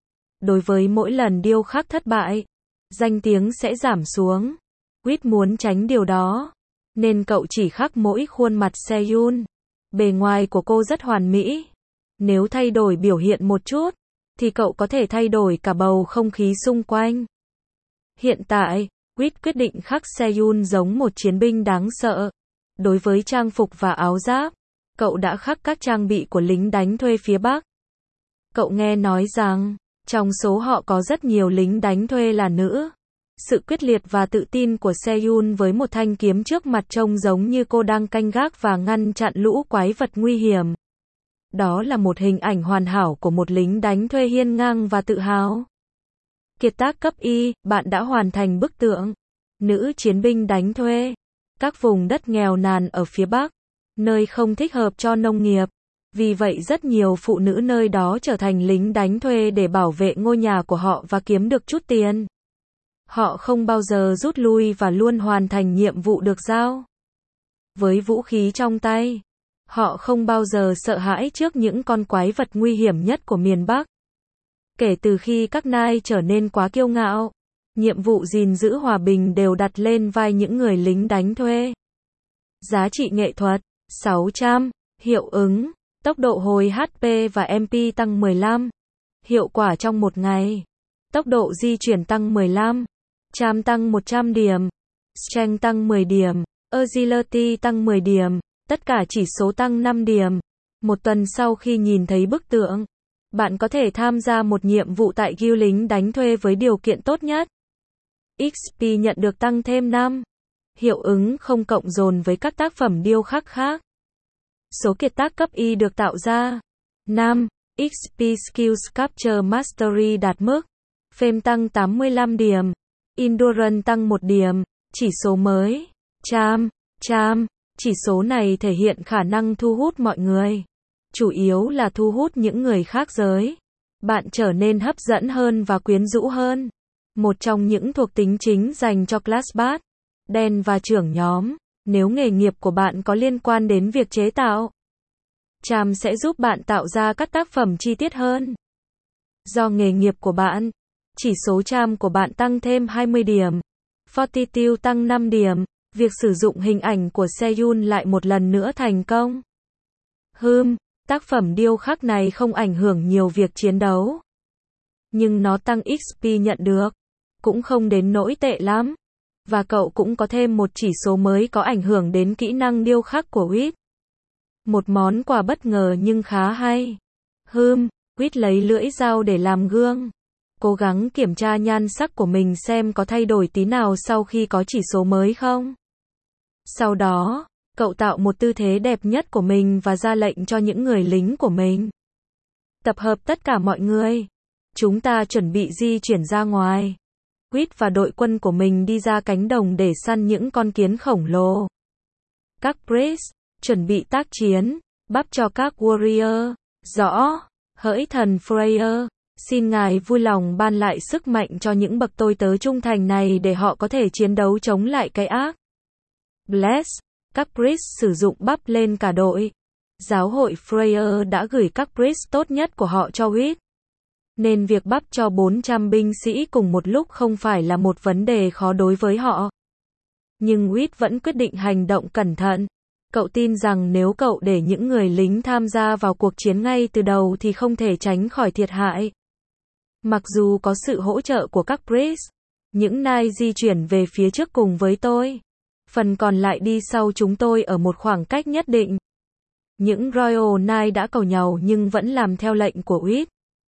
Đối với mỗi lần điêu khắc thất bại, danh tiếng sẽ giảm xuống. Quýt muốn tránh điều đó, nên cậu chỉ khắc mỗi khuôn mặt Seyun. Bề ngoài của cô rất hoàn mỹ. Nếu thay đổi biểu hiện một chút, thì cậu có thể thay đổi cả bầu không khí xung quanh. Hiện tại, Quýt quyết định khắc Seyun giống một chiến binh đáng sợ. Đối với trang phục và áo giáp, cậu đã khắc các trang bị của lính đánh thuê phía Bắc. Cậu nghe nói rằng, trong số họ có rất nhiều lính đánh thuê là nữ. Sự quyết liệt và tự tin của Seyun với một thanh kiếm trước mặt trông giống như cô đang canh gác và ngăn chặn lũ quái vật nguy hiểm. Đó là một hình ảnh hoàn hảo của một lính đánh thuê hiên ngang và tự hào. Kiệt tác cấp Y, bạn đã hoàn thành bức tượng. Nữ chiến binh đánh thuê. Các vùng đất nghèo nàn ở phía Bắc, nơi không thích hợp cho nông nghiệp. Vì vậy rất nhiều phụ nữ nơi đó trở thành lính đánh thuê để bảo vệ ngôi nhà của họ và kiếm được chút tiền. Họ không bao giờ rút lui và luôn hoàn thành nhiệm vụ được giao. với vũ khí trong tay. Họ không bao giờ sợ hãi trước những con quái vật nguy hiểm nhất của miền Bắc. Kể từ khi các Knight trở nên quá kiêu ngạo, nhiệm vụ gìn giữ hòa bình đều đặt lên vai những người lính đánh thuê. Giá trị nghệ thuật, sáu trăm. Hiệu ứng, tốc độ hồi hát pê và em pê tăng mười lăm. Hiệu quả trong một ngày. Tốc độ di chuyển tăng mười lăm. Charm tăng một trăm điểm. Strength tăng mười điểm. Agility tăng mười điểm. Tất cả chỉ số tăng năm điểm. Một tuần sau khi nhìn thấy bức tượng, bạn có thể tham gia một nhiệm vụ tại guild lính đánh thuê với điều kiện tốt nhất. ích pê nhận được tăng thêm năm. Hiệu ứng không cộng dồn với các tác phẩm điêu khắc khác. Số kiệt tác cấp Y được tạo ra. năm. ích pê Skills Capture Mastery đạt mức. Fame tăng tám mươi lăm điểm. Endurance tăng một điểm. Chỉ số mới. Charm. Charm. Chỉ số này thể hiện khả năng thu hút mọi người. Chủ yếu là thu hút những người khác giới. Bạn trở nên hấp dẫn hơn và quyến rũ hơn. Một trong những thuộc tính chính dành cho Classbat, đen và trưởng nhóm, nếu nghề nghiệp của bạn có liên quan đến việc chế tạo. Charm sẽ giúp bạn tạo ra các tác phẩm chi tiết hơn. Do nghề nghiệp của bạn, chỉ số Charm của bạn tăng thêm hai mươi điểm. Fortitude tăng năm điểm. Việc sử dụng hình ảnh của Seyun lại một lần nữa thành công. Hừm, tác phẩm điêu khắc này không ảnh hưởng nhiều việc chiến đấu. Nhưng nó tăng ích pê nhận được. Cũng không đến nỗi tệ lắm. Và cậu cũng có thêm một chỉ số mới có ảnh hưởng đến kỹ năng điêu khắc của Wit. Một món quà bất ngờ nhưng khá hay. Hừm, Wit lấy lưỡi dao để làm gương. Cố gắng kiểm tra nhan sắc của mình xem có thay đổi tí nào sau khi có chỉ số mới không. Sau đó, cậu tạo một tư thế đẹp nhất của mình và ra lệnh cho những người lính của mình. Tập hợp tất cả mọi người. Chúng ta chuẩn bị di chuyển ra ngoài. Wit và đội quân của mình đi ra cánh đồng để săn những con kiến khổng lồ. Các priest, chuẩn bị tác chiến, bắp cho các warrior. Rõ, hỡi thần Freya, xin ngài vui lòng ban lại sức mạnh cho những bậc tôi tớ trung thành này để họ có thể chiến đấu chống lại cái ác. Bless, các priest sử dụng bắp lên cả đội. Giáo hội Freya đã gửi các priest tốt nhất của họ cho Wit. Nên việc bắp cho bốn trăm binh sĩ cùng một lúc không phải là một vấn đề khó đối với họ. Nhưng Wit vẫn quyết định hành động cẩn thận. Cậu tin rằng nếu cậu để những người lính tham gia vào cuộc chiến ngay từ đầu thì không thể tránh khỏi thiệt hại. Mặc dù có sự hỗ trợ của các priest, những Knight di chuyển về phía trước cùng với tôi. Phần còn lại đi sau chúng tôi ở một khoảng cách nhất định. Những Royal Knight đã cầu nhau nhưng vẫn làm theo lệnh của Wit.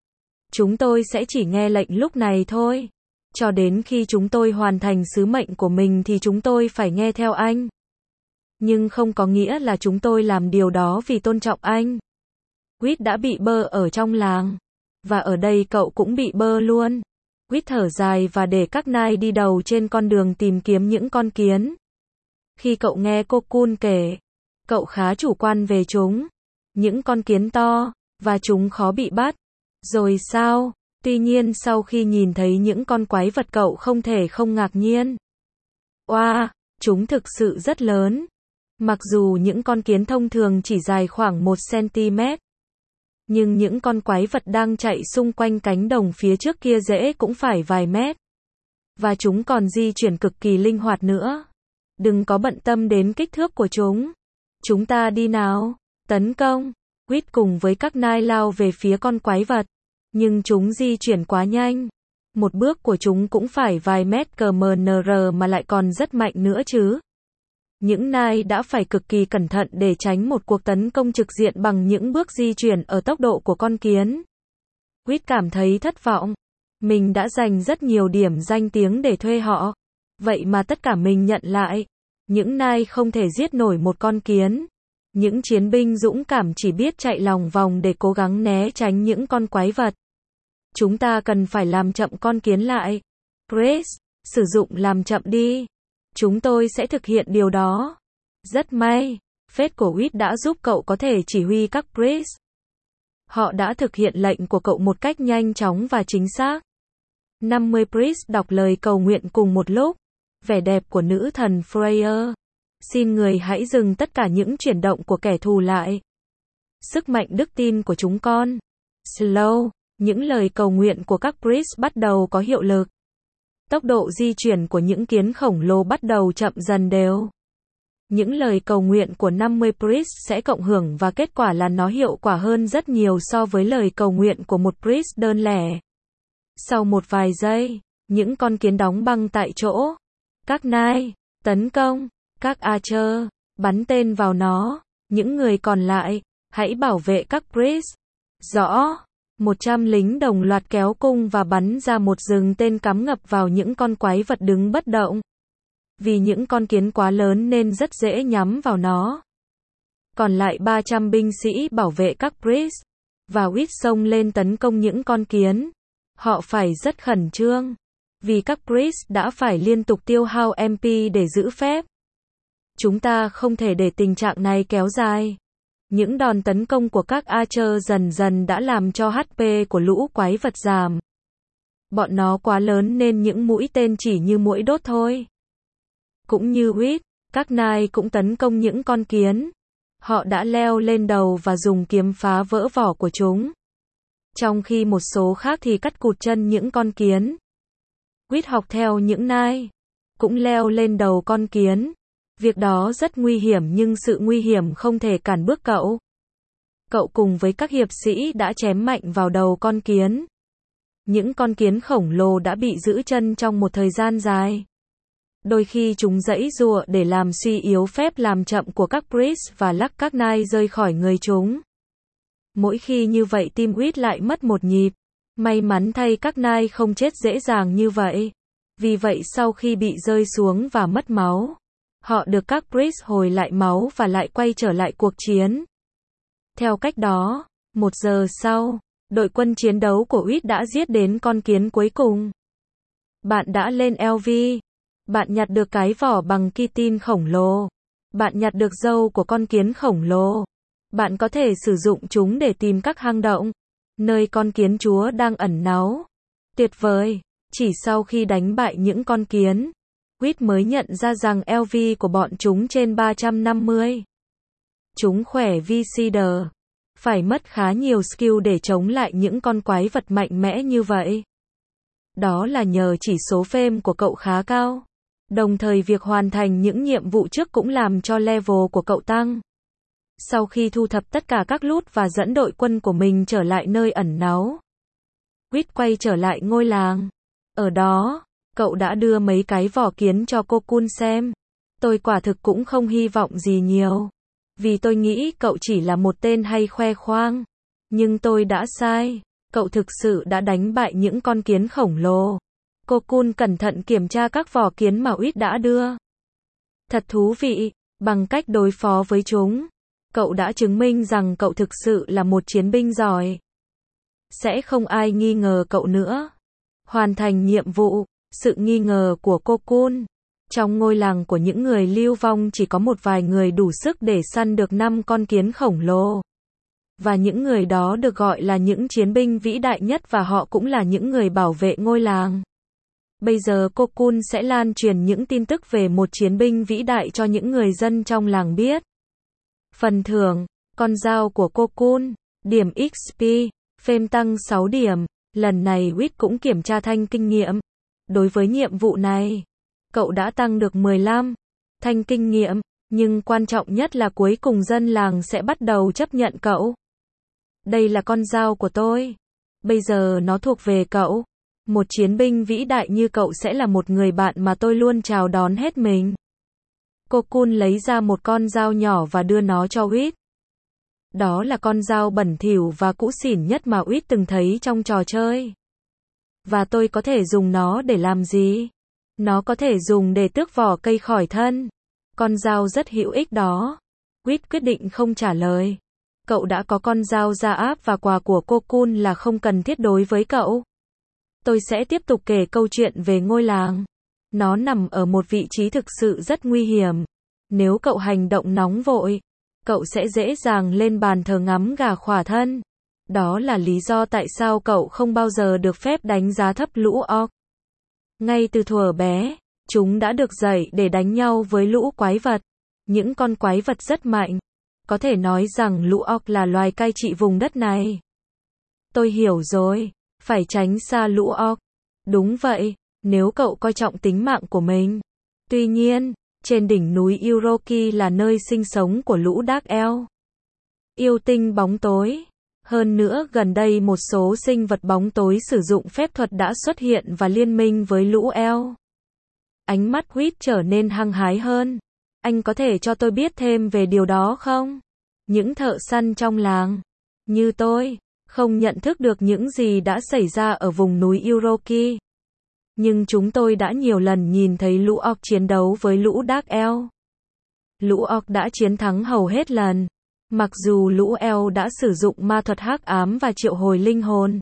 Chúng tôi sẽ chỉ nghe lệnh lúc này thôi. Cho đến khi chúng tôi hoàn thành sứ mệnh của mình thì chúng tôi phải nghe theo anh. Nhưng không có nghĩa là chúng tôi làm điều đó vì tôn trọng anh. Wit đã bị bơ ở trong làng. Và ở đây cậu cũng bị bơ luôn. Wit thở dài và để các Knight đi đầu trên con đường tìm kiếm những con kiến. Khi cậu nghe cô Kun kể, cậu khá chủ quan về chúng. Những con kiến to, và chúng khó bị bắt. Rồi sao? Tuy nhiên sau khi nhìn thấy những con quái vật cậu không thể không ngạc nhiên. Oa, wow, chúng thực sự rất lớn. Mặc dù những con kiến thông thường chỉ dài khoảng một xăng-ti-mét. Nhưng những con quái vật đang chạy xung quanh cánh đồng phía trước kia dễ cũng phải vài mét. Và chúng còn di chuyển cực kỳ linh hoạt nữa. Đừng có bận tâm đến kích thước của chúng. Chúng ta đi nào. Tấn công. Wit cùng với các Knight lao về phía con quái vật. Nhưng chúng di chuyển quá nhanh. Một bước của chúng cũng phải vài mét km mà lại còn rất mạnh nữa chứ. Những Knight đã phải cực kỳ cẩn thận để tránh một cuộc tấn công trực diện bằng những bước di chuyển ở tốc độ của con kiến. Wit cảm thấy thất vọng. Mình đã dành rất nhiều điểm danh tiếng để thuê họ. Vậy mà tất cả mình nhận lại. Những Knight không thể giết nổi một con kiến. Những chiến binh dũng cảm chỉ biết chạy lòng vòng để cố gắng né tránh những con quái vật. Chúng ta cần phải làm chậm con kiến lại. Grace, sử dụng làm chậm đi. Chúng tôi sẽ thực hiện điều đó. Rất may, phép của Wit đã giúp cậu có thể chỉ huy các priest. Họ đã thực hiện lệnh của cậu một cách nhanh chóng và chính xác. năm mươi priest đọc lời cầu nguyện cùng một lúc. Vẻ đẹp của nữ thần Freya. Xin người hãy dừng tất cả những chuyển động của kẻ thù lại. Sức mạnh đức tin của chúng con. Slow. Những lời cầu nguyện của các priest bắt đầu có hiệu lực. Tốc độ di chuyển của những kiến khổng lồ bắt đầu chậm dần đều. Những lời cầu nguyện của năm mươi priest sẽ cộng hưởng và kết quả là nó hiệu quả hơn rất nhiều so với lời cầu nguyện của một priest đơn lẻ. Sau một vài giây, những con kiến đóng băng tại chỗ. Các nai, tấn công, các archer, bắn tên vào nó. Những người còn lại, hãy bảo vệ các priest. Rõ. một trăm lính đồng loạt kéo cung và bắn ra một rừng tên cắm ngập vào những con quái vật đứng bất động. Vì những con kiến quá lớn nên rất dễ nhắm vào nó. Còn lại ba trăm binh sĩ bảo vệ các priest. Và Wit xông lên tấn công những con kiến. Họ phải rất khẩn trương. Vì các priest đã phải liên tục tiêu hao em pê để giữ phép. Chúng ta không thể để tình trạng này kéo dài. Những đòn tấn công của các archer dần dần đã làm cho hát pê của lũ quái vật giảm. Bọn nó quá lớn nên những mũi tên chỉ như muỗi đốt thôi. Cũng như Wit, các nai cũng tấn công những con kiến. Họ đã leo lên đầu và dùng kiếm phá vỡ vỏ của chúng. Trong khi một số khác thì cắt cụt chân những con kiến. Wit học theo những nai, cũng leo lên đầu con kiến. Việc đó rất nguy hiểm nhưng sự nguy hiểm không thể cản bước cậu. Cậu cùng với các hiệp sĩ đã chém mạnh vào đầu con kiến. Những con kiến khổng lồ đã bị giữ chân trong một thời gian dài. Đôi khi chúng giãy giụa để làm suy yếu phép làm chậm của các priest và lắc các nai rơi khỏi người chúng. Mỗi khi như vậy tim Wit lại mất một nhịp. May mắn thay các nai không chết dễ dàng như vậy. Vì vậy sau khi bị rơi xuống và mất máu, họ được các priest hồi lại máu và lại quay trở lại cuộc chiến. Theo cách đó, một giờ sau, đội quân chiến đấu của Wit đã giết đến con kiến cuối cùng. Bạn đã lên lờ vê. Bạn nhặt được cái vỏ bằng kitin khổng lồ. Bạn nhặt được râu của con kiến khổng lồ. Bạn có thể sử dụng chúng để tìm các hang động, nơi con kiến chúa đang ẩn náu. Tuyệt vời! Chỉ sau khi đánh bại những con kiến, Wit mới nhận ra rằng lờ vê của bọn chúng trên ba trăm năm mươi. Chúng khỏe vi Cedar. Phải mất khá nhiều skill để chống lại những con quái vật mạnh mẽ như vậy. Đó là nhờ chỉ số fame của cậu khá cao. Đồng thời việc hoàn thành những nhiệm vụ trước cũng làm cho level của cậu tăng. Sau khi thu thập tất cả các loot và dẫn đội quân của mình trở lại nơi ẩn náu, Wit quay trở lại ngôi làng. Ở đó, cậu đã đưa mấy cái vỏ kiến cho cô Cocoon xem. Tôi quả thực cũng không hy vọng gì nhiều. Vì tôi nghĩ cậu chỉ là một tên hay khoe khoang. Nhưng tôi đã sai. Cậu thực sự đã đánh bại những con kiến khổng lồ. Cô Cocoon cẩn thận kiểm tra các vỏ kiến mà Wit đã đưa. Thật thú vị. Bằng cách đối phó với chúng, cậu đã chứng minh rằng cậu thực sự là một chiến binh giỏi. Sẽ không ai nghi ngờ cậu nữa. Hoàn thành nhiệm vụ. Sự nghi ngờ của cô Cocoon. Trong ngôi làng của những người lưu vong chỉ có một vài người đủ sức để săn được năm con kiến khổng lồ. Và những người đó được gọi là những chiến binh vĩ đại nhất và họ cũng là những người bảo vệ ngôi làng. Bây giờ cô Cocoon sẽ lan truyền những tin tức về một chiến binh vĩ đại cho những người dân trong làng biết. Phần thưởng, con dao của cô Cocoon, điểm ích pê, fame tăng sáu điểm. Lần này Wit cũng kiểm tra thanh kinh nghiệm. Đối với nhiệm vụ này, cậu đã tăng được mười lăm thanh kinh nghiệm, nhưng quan trọng nhất là cuối cùng dân làng sẽ bắt đầu chấp nhận cậu. Đây là con dao của tôi. Bây giờ nó thuộc về cậu. Một chiến binh vĩ đại như cậu sẽ là một người bạn mà tôi luôn chào đón hết mình. Cô Cocoon lấy ra một con dao nhỏ và đưa nó cho Wit. Đó là con dao bẩn thỉu và cũ xỉn nhất mà Wit từng thấy trong trò chơi. Và tôi có thể dùng nó để làm gì? Nó có thể dùng để tước vỏ cây khỏi thân. Con dao rất hữu ích đó. Wit quyết định không trả lời. Cậu đã có con dao gia áp và quà của cô Cocoon là không cần thiết đối với cậu. Tôi sẽ tiếp tục kể câu chuyện về ngôi làng. Nó nằm ở một vị trí thực sự rất nguy hiểm. Nếu cậu hành động nóng vội, cậu sẽ dễ dàng lên bàn thờ ngắm gà khỏa thân. Đó là lý do tại sao cậu không bao giờ được phép đánh giá thấp lũ orc. Ngay từ thuở bé, chúng đã được dạy để đánh nhau với lũ quái vật. những con quái vật rất mạnh. Có thể nói rằng lũ orc là loài cai trị vùng đất này. Tôi hiểu rồi, phải tránh xa lũ orc. Đúng vậy, nếu cậu coi trọng tính mạng của mình. Tuy nhiên, trên đỉnh núi Uroki là nơi sinh sống của lũ Dark Elf. Yêu tinh bóng tối. Hơn nữa gần đây một số sinh vật bóng tối sử dụng phép thuật đã xuất hiện và liên minh với lũ Elf. Ánh mắt Whit trở nên hăng hái hơn. Anh có thể cho tôi biết thêm về điều đó không? Những thợ săn trong làng, như tôi, không nhận thức được những gì đã xảy ra ở vùng núi Uroki. Nhưng chúng tôi đã nhiều lần nhìn thấy lũ orc chiến đấu với lũ Dark Elf. Lũ orc đã chiến thắng hầu hết lần. Mặc dù lũ Elf đã sử dụng ma thuật hắc ám và triệu hồi linh hồn.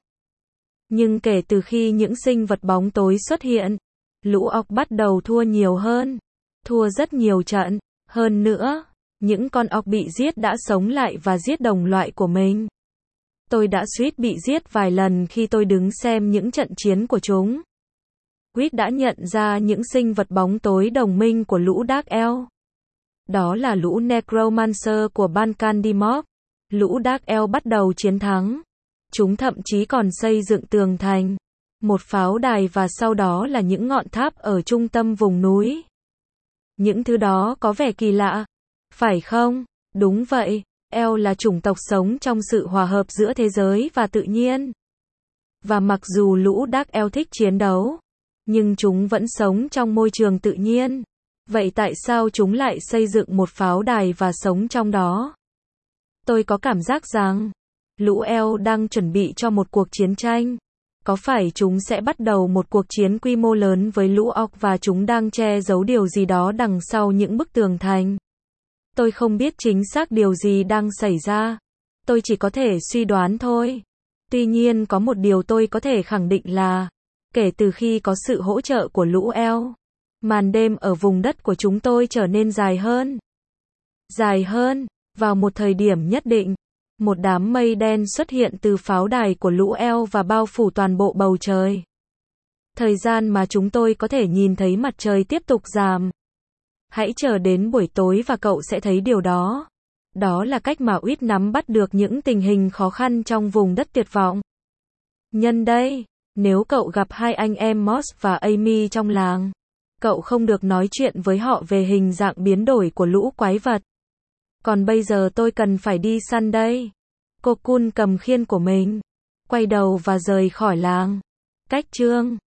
Nhưng kể từ khi những sinh vật bóng tối xuất hiện, lũ orc bắt đầu thua nhiều hơn. Thua rất nhiều trận. Hơn nữa, những con orc bị giết đã sống lại và giết đồng loại của mình. Tôi đã suýt bị giết vài lần khi tôi đứng xem những trận chiến của chúng. Whit đã nhận ra những sinh vật bóng tối đồng minh của lũ Dark Elf. Đó là lũ Necromancer của Ban-Candymorph. Lũ Dark Elf bắt đầu chiến thắng. Chúng thậm chí còn xây dựng tường thành, một pháo đài và sau đó là những ngọn tháp ở trung tâm vùng núi. Những thứ đó có vẻ kỳ lạ, phải không? Đúng vậy, Elf là chủng tộc sống trong sự hòa hợp giữa thế giới và tự nhiên. Và mặc dù lũ Dark Elf thích chiến đấu, nhưng chúng vẫn sống trong môi trường tự nhiên. Vậy tại sao chúng lại xây dựng một pháo đài và sống trong đó? Tôi có cảm giác rằng, lũ Elf đang chuẩn bị cho một cuộc chiến tranh. Có phải chúng sẽ bắt đầu một cuộc chiến quy mô lớn với lũ orc và chúng đang che giấu điều gì đó đằng sau những bức tường thành? Tôi không biết chính xác điều gì đang xảy ra. Tôi chỉ có thể suy đoán thôi. Tuy nhiên có một điều tôi có thể khẳng định là, kể từ khi có sự hỗ trợ của lũ Elf, màn đêm ở vùng đất của chúng tôi trở nên dài hơn. Dài hơn, vào một thời điểm nhất định, một đám mây đen xuất hiện từ pháo đài của lũ Elf và bao phủ toàn bộ bầu trời. Thời gian mà chúng tôi có thể nhìn thấy mặt trời tiếp tục giảm. Hãy chờ đến buổi tối và cậu sẽ thấy điều đó. Đó là cách mà Whit nắm bắt được những tình hình khó khăn trong vùng đất tuyệt vọng. Nhân đây, nếu cậu gặp hai anh em Moss và Amy trong làng, cậu không được nói chuyện với họ về hình dạng biến đổi của lũ quái vật. Còn bây giờ tôi cần phải đi săn đây. Cô Kun cầm khiên của mình, quay đầu và rời khỏi làng. Cách chương